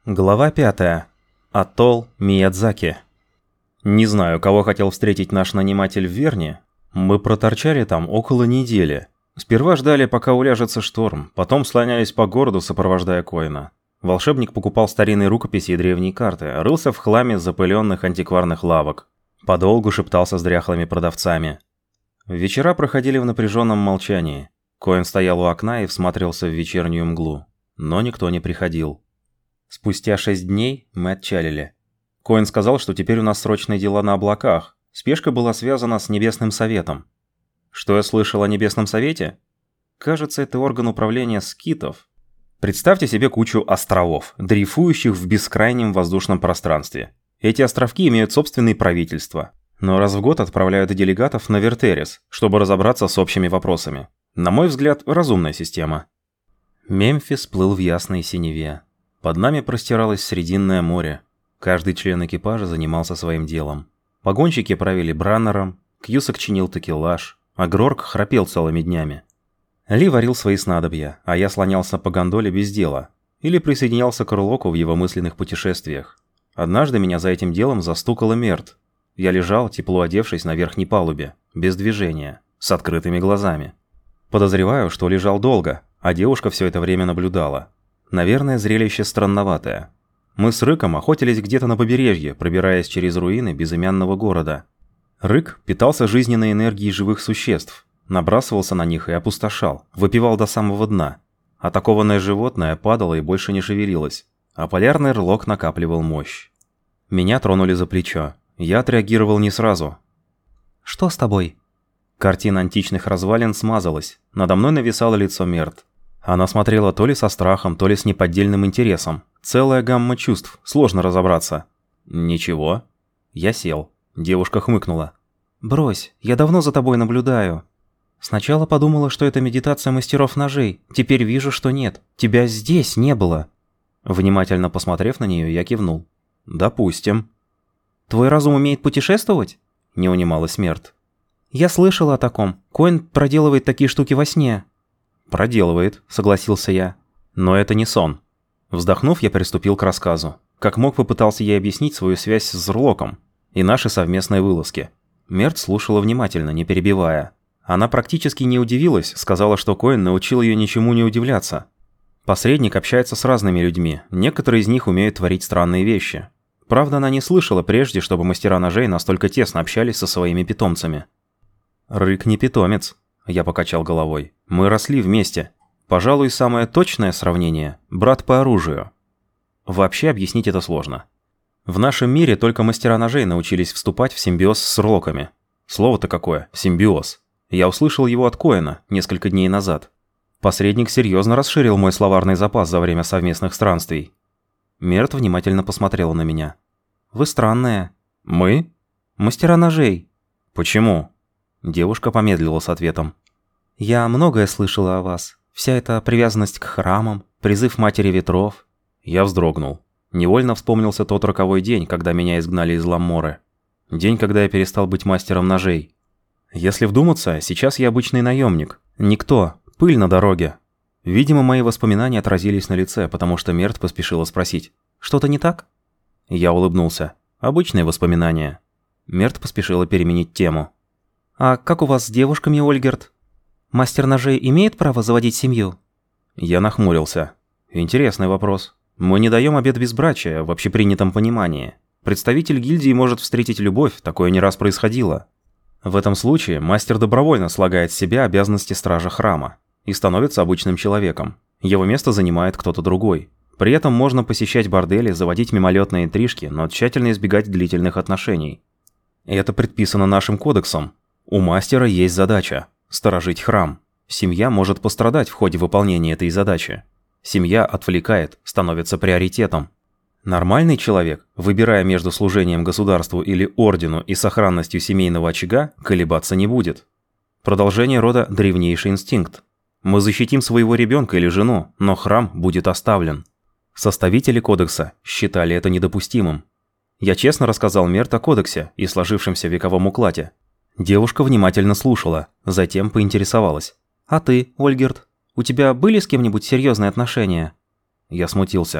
Глава 5. Атолл Миядзаки. Не знаю, кого хотел встретить наш наниматель в Верне. Мы проторчали там около недели. Сперва ждали, пока уляжется шторм, потом слонялись по городу, сопровождая Коэна. Волшебник покупал старинные рукописи и древние карты, рылся в хламе запыленных антикварных лавок. Подолгу шептался с дряхлыми продавцами. Вечера проходили в напряженном молчании. Коэн стоял у окна и всматривался в вечернюю мглу. Но никто не приходил. Спустя 6 дней мы отчалили. Коэн сказал, что теперь у нас срочные дела на облаках. Спешка была связана с Небесным Советом. Что я слышал о Небесном Совете? Кажется, это орган управления скитов. Представьте себе кучу островов, дрейфующих в бескрайнем воздушном пространстве. Эти островки имеют собственные правительства, но раз в год отправляют делегатов на Вертерис, чтобы разобраться с общими вопросами. На мой взгляд, разумная система. Мемфис плыл в ясной синеве. Под нами простиралось Срединное море. Каждый член экипажа занимался своим делом. Погонщики правили браннером, Кьюсак чинил такелаж, а Грорк храпел целыми днями. Ли варил свои снадобья, а я слонялся по гондоле без дела. Или присоединялся к Урлоку в его мысленных путешествиях. Однажды меня за этим делом застукала Мерт. Я лежал, тепло одевшись на верхней палубе, без движения, с открытыми глазами. Подозреваю, что лежал долго, а девушка все это время наблюдала. Наверное, зрелище странноватое. Мы с Рыком охотились где-то на побережье, пробираясь через руины безымянного города. Рык питался жизненной энергией живых существ, набрасывался на них и опустошал, выпивал до самого дна. Атакованное животное падало и больше не шевелилось, а полярный рылок накапливал мощь. Меня тронули за плечо. Я отреагировал не сразу. «Что с тобой?» Картина античных развалин смазалась. Надо мной нависало лицо Мерт. Она смотрела то ли со страхом, то ли с неподдельным интересом. Целая гамма чувств, сложно разобраться. «Ничего». Я сел. Девушка хмыкнула. «Брось, я давно за тобой наблюдаю. Сначала подумала, что это медитация мастеров ножей. Теперь вижу, что нет. Тебя здесь не было». Внимательно посмотрев на нее, я кивнул. «Допустим». «Твой разум умеет путешествовать?» Не унималась Мерт. «Я слышала о таком. Коэн проделывает такие штуки во сне». «Проделывает», — согласился я. «Но это не сон». Вздохнув, я приступил к рассказу. Как мог, попытался ей объяснить свою связь с Зрлоком и наши совместные вылазки. Мерт слушала внимательно, не перебивая. Она практически не удивилась, сказала, что Коэн научил ее ничему не удивляться. Посредник общается с разными людьми, некоторые из них умеют творить странные вещи. Правда, она не слышала прежде, чтобы мастера ножей настолько тесно общались со своими питомцами. «Рык не питомец», — я покачал головой. «Мы росли вместе. Пожалуй, самое точное сравнение – брат по оружию». Вообще объяснить это сложно. В нашем мире только мастера ножей научились вступать в симбиоз с Рлоками. Слово-то какое – симбиоз. Я услышал его от Коэна несколько дней назад. Посредник серьезно расширил мой словарный запас за время совместных странствий. Мерт внимательно посмотрела на меня. «Вы странные». «Мы?» «Мастера ножей». «Почему?» Девушка помедлила с ответом. «Я многое слышала о вас. Вся эта привязанность к храмам, призыв Матери Ветров». Я вздрогнул. Невольно вспомнился тот роковой день, когда меня изгнали из Ламморы. День, когда я перестал быть мастером ножей. Если вдуматься, сейчас я обычный наемник. Никто. Пыль на дороге. Видимо, мои воспоминания отразились на лице, потому что Мерт поспешила спросить. «Что-то не так?» Я улыбнулся. «Обычные воспоминания». Мерт поспешила переменить тему. «А как у вас с девушками, Ольгерт? Мастер ножей имеет право заводить семью?» Я нахмурился. Интересный вопрос. Мы не даем обет безбрачия в общепринятом понимании. Представитель гильдии может встретить любовь, такое не раз происходило. В этом случае мастер добровольно слагает с себя обязанности стража храма и становится обычным человеком. Его место занимает кто-то другой. При этом можно посещать бордели, заводить мимолетные интрижки, но тщательно избегать длительных отношений. Это предписано нашим кодексом. У мастера есть задача – сторожить храм. Семья может пострадать в ходе выполнения этой задачи. Семья отвлекает, становится приоритетом. Нормальный человек, выбирая между служением государству или ордену и сохранностью семейного очага, колебаться не будет. Продолжение рода – древнейший инстинкт. Мы защитим своего ребенка или жену, но храм будет оставлен. Составители кодекса считали это недопустимым. Я честно рассказал Мерт о кодексе и сложившемся вековом укладе. Девушка внимательно слушала, затем поинтересовалась. «А ты, Ольгерт, у тебя были с кем-нибудь серьезные отношения?» Я смутился.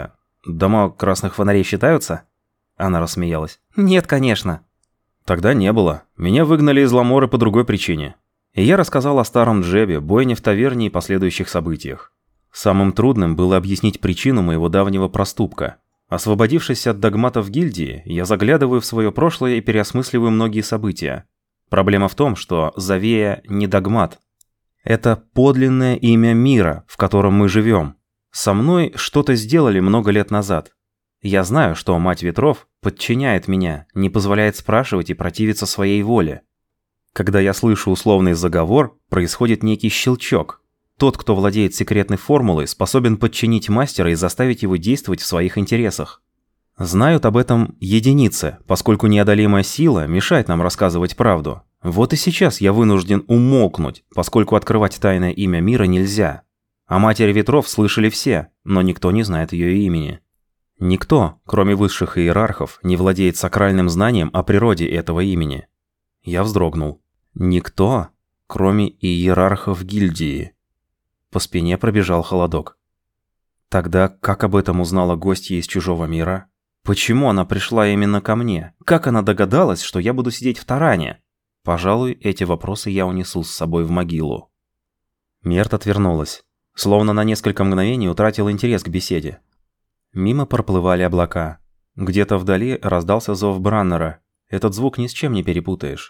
Дома красных фонарей считаются?» Она рассмеялась. «Нет, конечно». «Тогда не было. Меня выгнали из Ламоры по другой причине». И я рассказал о старом Джебе, бойне в таверне и последующих событиях. Самым трудным было объяснить причину моего давнего проступка. Освободившись от догматов гильдии, я заглядываю в свое прошлое и переосмысливаю многие события. Проблема в том, что Завея не догмат. Это подлинное имя мира, в котором мы живем. Со мной что-то сделали много лет назад. Я знаю, что Мать Ветров подчиняет меня, не позволяет спрашивать и противиться своей воле. Когда я слышу условный заговор, происходит некий щелчок. Тот, кто владеет секретной формулой, способен подчинить мастера и заставить его действовать в своих интересах. Знают об этом единицы, поскольку неодолимая сила мешает нам рассказывать правду. Вот и сейчас я вынужден умолкнуть, поскольку открывать тайное имя мира нельзя. О Матери Ветров слышали все, но никто не знает ее имени. Никто, кроме высших иерархов, не владеет сакральным знанием о природе этого имени. Я вздрогнул. Никто, кроме иерархов гильдии. По спине пробежал холодок. Тогда как об этом узнала гостья из чужого мира? Почему она пришла именно ко мне? Как она догадалась, что я буду сидеть в таране? Пожалуй, эти вопросы я унесу с собой в могилу. Мерт отвернулась. Словно на несколько мгновений утратил интерес к беседе. Мимо проплывали облака. Где-то вдали раздался зов Браннера. Этот звук ни с чем не перепутаешь.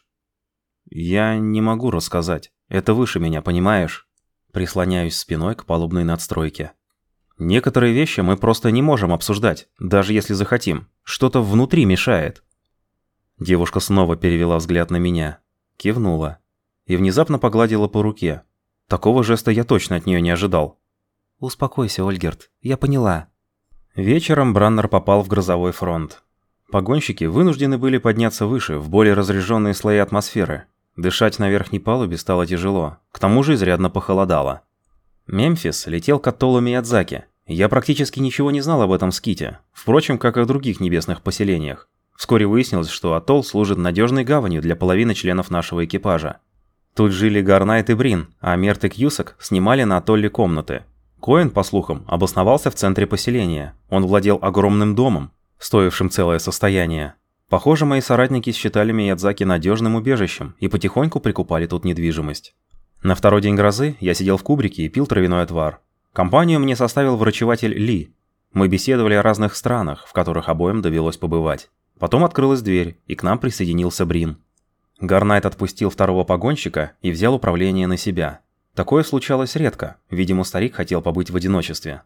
Я не могу рассказать. Это выше меня, понимаешь? Прислоняюсь спиной к палубной надстройке. Некоторые вещи мы просто не можем обсуждать, даже если захотим. Что-то внутри мешает. Девушка снова перевела взгляд на меня. Кивнула. И внезапно погладила по руке. Такого жеста я точно от нее не ожидал. «Успокойся, Ольгерт. Я поняла». Вечером Браннер попал в грозовой фронт. Погонщики вынуждены были подняться выше, в более разреженные слои атмосферы. Дышать на верхней палубе стало тяжело. К тому же изрядно похолодало. Мемфис летел к атоллу Миядзаки. Я практически ничего не знал об этом ските. Впрочем, как и о других небесных поселениях. Вскоре выяснилось, что атолл служит надежной гаванью для половины членов нашего экипажа. Тут жили Гарнайт и Брин, а Мерт и Кьюсак снимали на атолле комнаты. Коэн, по слухам, обосновался в центре поселения. Он владел огромным домом, стоившим целое состояние. Похоже, мои соратники считали Миядзаки надежным убежищем и потихоньку прикупали тут недвижимость. На второй день грозы я сидел в кубрике и пил травяной отвар. Компанию мне составил врачеватель Ли. Мы беседовали о разных странах, в которых обоим довелось побывать. Потом открылась дверь, и к нам присоединился Брин. Гарнайт отпустил второго погонщика и взял управление на себя. Такое случалось редко, видимо, старик хотел побыть в одиночестве.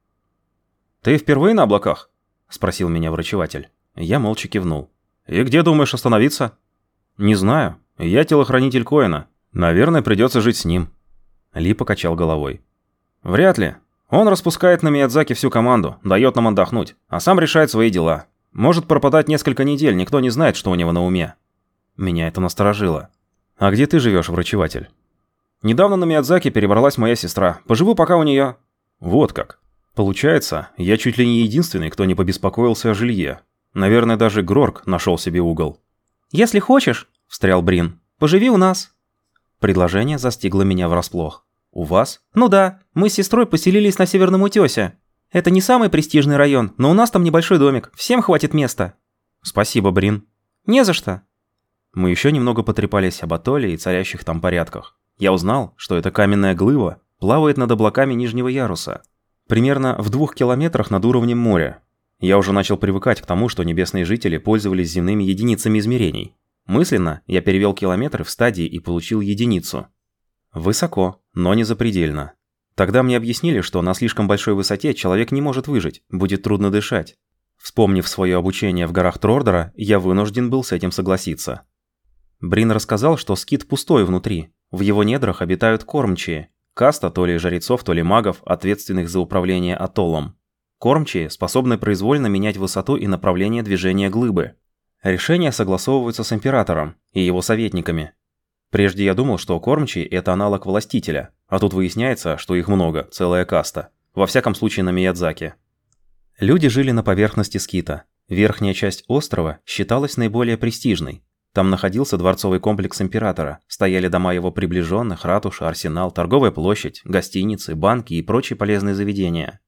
«Ты впервые на облаках?» – спросил меня врачеватель. Я молча кивнул. «И где думаешь остановиться?» «Не знаю. Я телохранитель Коэна. Наверное, придется жить с ним». Ли покачал головой. «Вряд ли. Он распускает на Миядзаки всю команду, дает нам отдохнуть, а сам решает свои дела. Может пропадать несколько недель, никто не знает, что у него на уме». Меня это насторожило. «А где ты живешь, врачеватель?» «Недавно на Миядзаки перебралась моя сестра. Поживу пока у нее». «Вот как. Получается, я чуть ли не единственный, кто не побеспокоился о жилье. Наверное, даже Грорк нашел себе угол». «Если хочешь», – встрял Брин, – «поживи у нас». Предложение застигло меня врасплох. «У вас?» «Ну да, мы с сестрой поселились на Северном Утёсе. Это не самый престижный район, но у нас там небольшой домик, всем хватит места». «Спасибо, Брин». «Не за что». Мы еще немного потрепались об атолле и царящих там порядках. Я узнал, что эта каменная глыба плавает над облаками нижнего яруса. Примерно в 2 километрах над уровнем моря. Я уже начал привыкать к тому, что небесные жители пользовались земными единицами измерений. Мысленно я перевел километры в стадии и получил единицу. Высоко, но не запредельно. Тогда мне объяснили, что на слишком большой высоте человек не может выжить, будет трудно дышать. Вспомнив свое обучение в горах Трордора, я вынужден был с этим согласиться. Брин рассказал, что скит пустой внутри. В его недрах обитают кормчие, каста то ли жрецов, то ли магов, ответственных за управление атоллом. Кормчие способны произвольно менять высоту и направление движения глыбы. Решения согласовываются с императором и его советниками. Прежде я думал, что кормчие – это аналог властителя, а тут выясняется, что их много, целая каста. Во всяком случае на Миядзаки. Люди жили на поверхности скита. Верхняя часть острова считалась наиболее престижной. Там находился дворцовый комплекс императора, стояли дома его приближенных, ратуша, арсенал, торговая площадь, гостиницы, банки и прочие полезные заведения.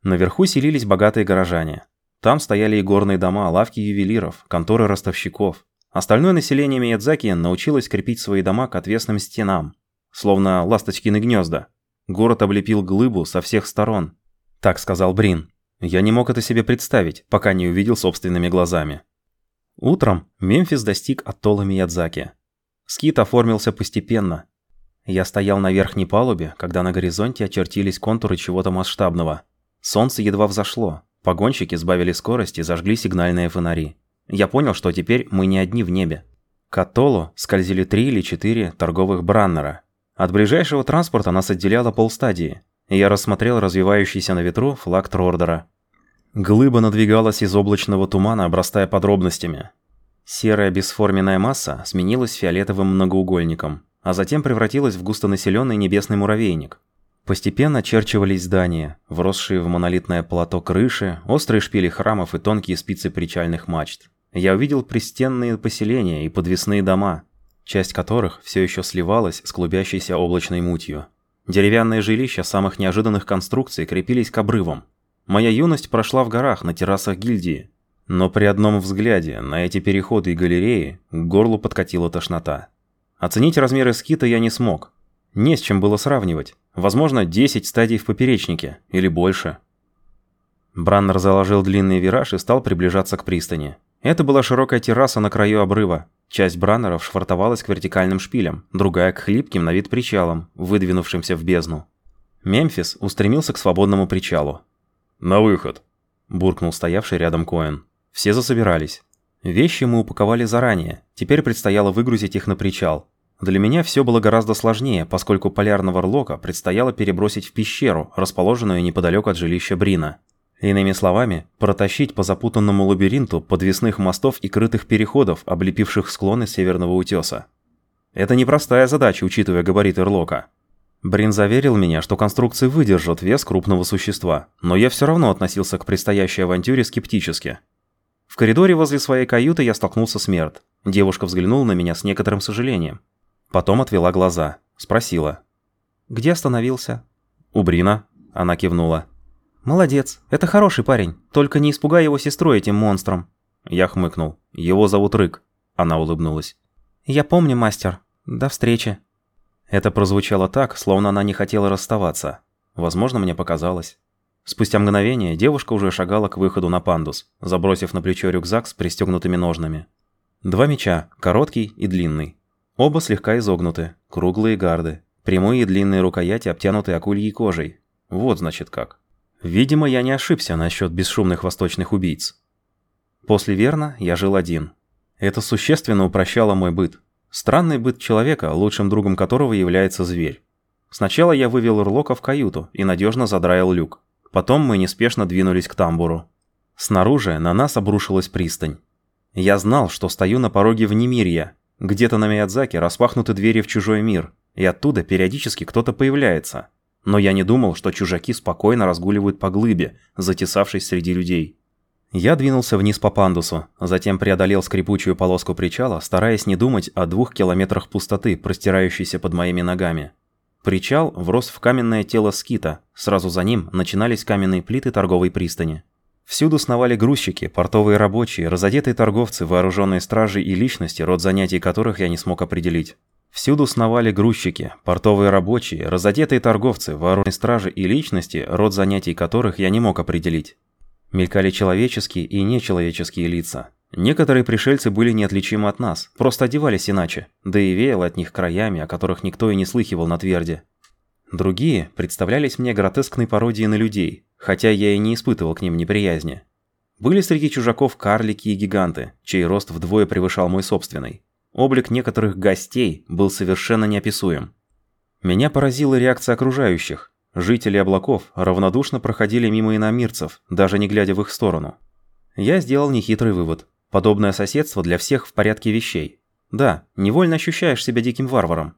Наверху селились богатые горожане. Там стояли и горные дома, лавки ювелиров, конторы ростовщиков. Остальное население Миядзаки научилось крепить свои дома к отвесным стенам, словно ласточкины гнезда. Город облепил глыбу со всех сторон. Так сказал Брин. Я не мог это себе представить, пока не увидел собственными глазами. Утром Мемфис достиг атолла Миядзаки. Скит оформился постепенно. Я стоял на верхней палубе, когда на горизонте очертились контуры чего-то масштабного. Солнце едва взошло. Погонщики сбавили скорость и зажгли сигнальные фонари. Я понял, что теперь мы не одни в небе. К атоллу скользили 3 или 4 торговых браннера. От ближайшего транспорта нас отделяло полстадии, и я рассмотрел развивающийся на ветру флаг Трордера. Глыба надвигалась из облачного тумана, обрастая подробностями. Серая бесформенная масса сменилась фиолетовым многоугольником, а затем превратилась в густонаселенный небесный муравейник. Постепенно очерчивались здания, вросшие в монолитное плато крыши, острые шпили храмов и тонкие спицы причальных мачт. Я увидел пристенные поселения и подвесные дома, часть которых все еще сливалась с клубящейся облачной мутью. Деревянные жилища самых неожиданных конструкций крепились к обрывам. Моя юность прошла в горах на террасах гильдии, но при одном взгляде на эти переходы и галереи к горлу подкатила тошнота. Оценить размеры скита я не смог. Не с чем было сравнивать. Возможно, 10 стадий в поперечнике, или больше. Браннер заложил длинный вираж и стал приближаться к пристани. Это была широкая терраса на краю обрыва. Часть браннеров швартовалась к вертикальным шпилям, другая к хлипким на вид причалам, выдвинувшимся в бездну. Мемфис устремился к свободному причалу. «На выход!» – буркнул стоявший рядом Коэн. Все засобирались. Вещи мы упаковали заранее, теперь предстояло выгрузить их на причал. Для меня все было гораздо сложнее, поскольку полярного рлока предстояло перебросить в пещеру, расположенную неподалеку от жилища Брина. Иными словами, протащить по запутанному лабиринту подвесных мостов и крытых переходов, облепивших склоны северного утеса. Это непростая задача, учитывая габариты рлока. Брин заверил меня, что конструкции выдержат вес крупного существа, но я все равно относился к предстоящей авантюре скептически. В коридоре возле своей каюты я столкнулся с Мерт. Девушка взглянула на меня с некоторым сожалением. Потом отвела глаза. Спросила. «Где остановился?» «У Брина», — она кивнула. «Молодец, это хороший парень, только не испугай его сестру этим монстром». Я хмыкнул. «Его зовут Рык», — она улыбнулась. «Я помню, мастер. До встречи». Это прозвучало так, словно она не хотела расставаться. Возможно, мне показалось. Спустя мгновение девушка уже шагала к выходу на пандус, забросив на плечо рюкзак с пристегнутыми ножнами. 2 меча, короткий и длинный. Оба слегка изогнуты, круглые гарды, прямые и длинные рукояти, обтянутые акульей кожей. Вот значит как. Видимо, я не ошибся насчет бесшумных восточных убийц. После Верна я жил один. Это существенно упрощало мой быт. Странный быт человека, лучшим другом которого является зверь. Сначала я вывел Рлока в каюту и надежно задраил люк. Потом мы неспешно двинулись к тамбуру. Снаружи на нас обрушилась пристань. Я знал, что стою на пороге Внемирья. Где-то на Миядзаки распахнуты двери в чужой мир, и оттуда периодически кто-то появляется. Но я не думал, что чужаки спокойно разгуливают по глыбе, затесавшись среди людей. Я двинулся вниз по пандусу, затем преодолел скрипучую полоску причала, стараясь не думать о 2 километрах пустоты, простирающейся под моими ногами. Причал врос в каменное тело скита, сразу за ним начинались каменные плиты торговой пристани. Всюду сновали грузчики, портовые рабочие, разодетые торговцы, вооруженные стражи и личности, род занятий которых я не смог определить. Всюду сновали грузчики, портовые рабочие, разодетые торговцы, вооруженные стражи и личности, род занятий которых я не мог определить. Мелькали человеческие и нечеловеческие лица. Некоторые пришельцы были неотличимы от нас, просто одевались иначе, да и веяло от них краями, о которых никто и не слыхивал на Тверде. Другие представлялись мне гротескной пародией на людей, хотя я и не испытывал к ним неприязни. Были среди чужаков карлики и гиганты, чей рост вдвое превышал мой собственный. Облик некоторых гостей был совершенно неописуем. Меня поразила реакция окружающих. Жители облаков равнодушно проходили мимо иномирцев, даже не глядя в их сторону. Я сделал нехитрый вывод. Подобное соседство для всех в порядке вещей. Да, невольно ощущаешь себя диким варваром.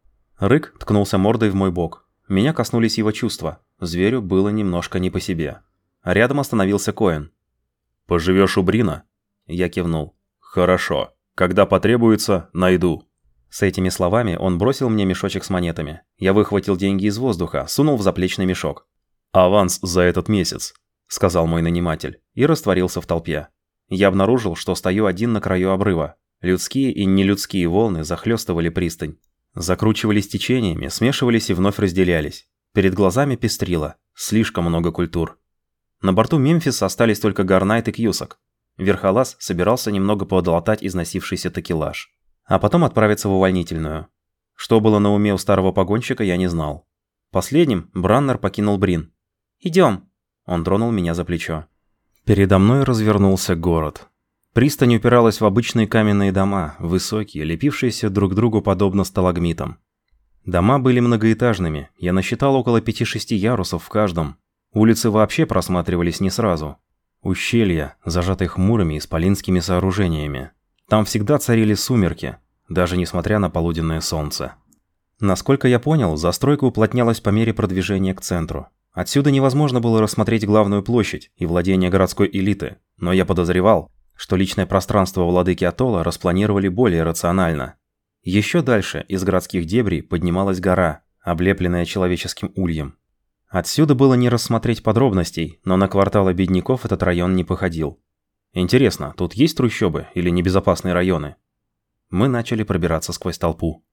Рык ткнулся мордой в мой бок. Меня коснулись его чувства. Зверю было немножко не по себе. Рядом остановился Коэн. «Поживешь у Брина?» Я кивнул. «Хорошо. Когда потребуется, найду». С этими словами он бросил мне мешочек с монетами. Я выхватил деньги из воздуха, сунул в заплечный мешок. «Аванс за этот месяц», — сказал мой наниматель, и растворился в толпе. Я обнаружил, что стою один на краю обрыва. Людские и нелюдские волны захлестывали пристань. Закручивались течениями, смешивались и вновь разделялись. Перед глазами пестрило. Слишком много культур. На борту «Мемфис» остались только Гарнайт и Кьюсак. Верхолаз собирался немного подлатать износившийся такелаж, а потом отправиться в увольнительную. Что было на уме у старого погонщика, я не знал. Последним Браннер покинул Брин. «Идем!» Он тронул меня за плечо. Передо мной развернулся город. Пристань упиралась в обычные каменные дома, высокие, лепившиеся друг к другу подобно сталагмитам. Дома были многоэтажными, я насчитал около 5-6 ярусов в каждом. Улицы вообще просматривались не сразу. Ущелья, зажатые хмурыми исполинскими сооружениями. Там всегда царили сумерки, даже несмотря на полуденное солнце. Насколько я понял, застройка уплотнялась по мере продвижения к центру. Отсюда невозможно было рассмотреть главную площадь и владения городской элиты, но я подозревал, что личное пространство владыки Атолла распланировали более рационально. Еще дальше из городских дебрей поднималась гора, облепленная человеческим ульем. Отсюда было не рассмотреть подробностей, но на кварталы бедняков этот район не походил. Интересно, тут есть трущобы или небезопасные районы? Мы начали пробираться сквозь толпу.